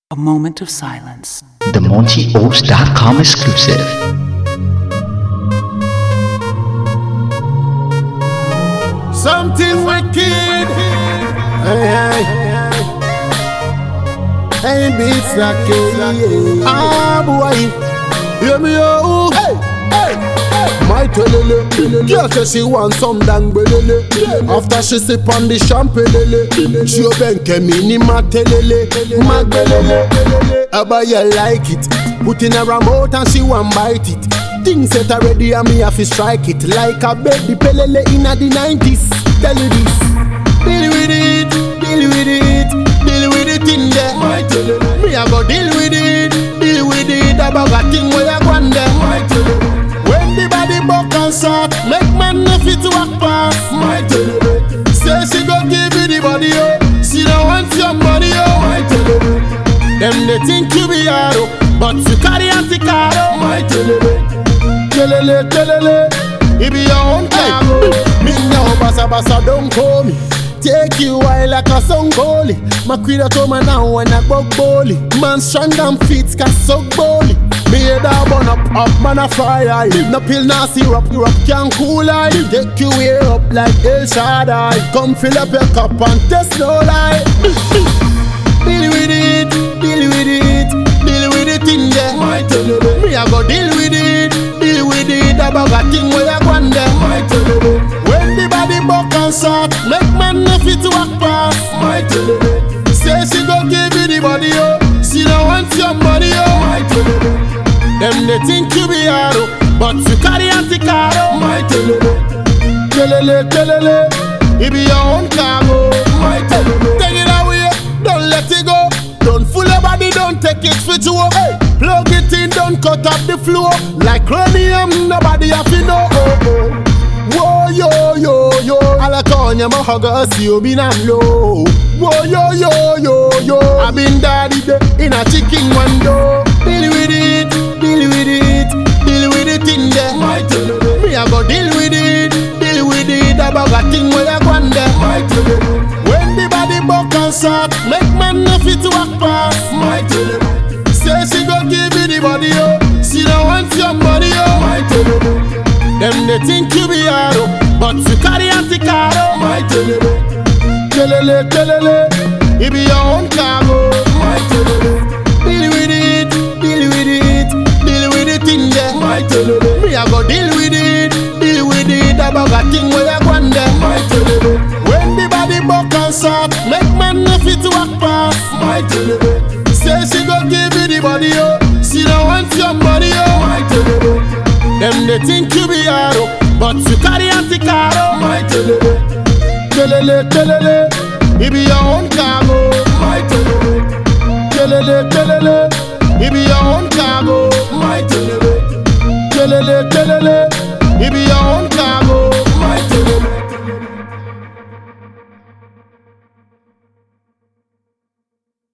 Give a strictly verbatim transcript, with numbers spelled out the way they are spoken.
A moment of silence. The Monty Oaks dot com exclusive. Something wicked. Hey, hey, hey, beats like it. Ah, boy. Hear me out. Hey, hey, hey. My telele. Girl say she want some dang belele. After she sip on the champagne, she open kemini ma telele. Ma belele. Aba you like it. Put in her mouth and she want bite it. Things set already and me have to strike it. Like a baby pelele in the nineties. Tell you this. Deal with it, deal with it, deal with it in there. My telele. Me a go deal with it, deal with it. About a thing where you go on there. My telele. When the body buck and shot, make man no fit to walk past. My telele. Say she go give you the body, oh. She don't want your money, oh. My telele. Them they think you be hard, oh, but you carry anti-car, my telele. Telele, telele, it be your own car. Me now, basa basa, don't call me. Take you while like a song goalie. My queen at home now when I go bowling. Man strong and fit, cause so bowling. Me head a burn up, up man a fire. No pill, no syrup, syrup can cool I. Take you way up like El Shaddai. Come fill up your cup and test no lie. Deal with it, deal with it, deal with it in there. My telele. Me a go deal with it, deal with it. About a thing where you go on there. My telele. When the body buck and shot, make man no fit to walk past. My telele. Say she go give you the body, oh. She don't want your money, oh. My telele. Them they think you be hard, oh, but you carry anti-car, oh. My telele. Telele, telele, it be your own cargo. My telele. Take it away, don't let it go. Don't fool your body, don't take it for you. Hey, plug it in, don't cut up the floor. Like cranium, nobody have to know. Oh, oh. Whoa, yo, yo, yo. Alakonya mahaga see you been am low. Whoa, yo, yo, yo, yo. I been daddy day in a chicken window. Deal with it, deal with it, deal with it in there. My telele. Me I go deal with it, deal with it. About a thing where you go on there. My telele. When the body buck and shot, make man no fit to walk past. My telele. Say she go give you the body, oh. She don't want your money, oh. My telele. Them they think you be hard, oh, but you carry anti-car, oh. My telele. Telele, telele, it be your own cargo. My telele. Deal with it, deal with it, deal with it in there. My telele. Me I go deal with it, deal with it. About a thing where you go on there. My telele. When the body buck and shot, make man no fit to walk past. My telele. Say she go give you the body, oh. She don't want your money, oh. My telele. Them they think you be hard, oh, but you carry anti-car, oh. My telele. Telele, telele, it be your own cargo. My telele.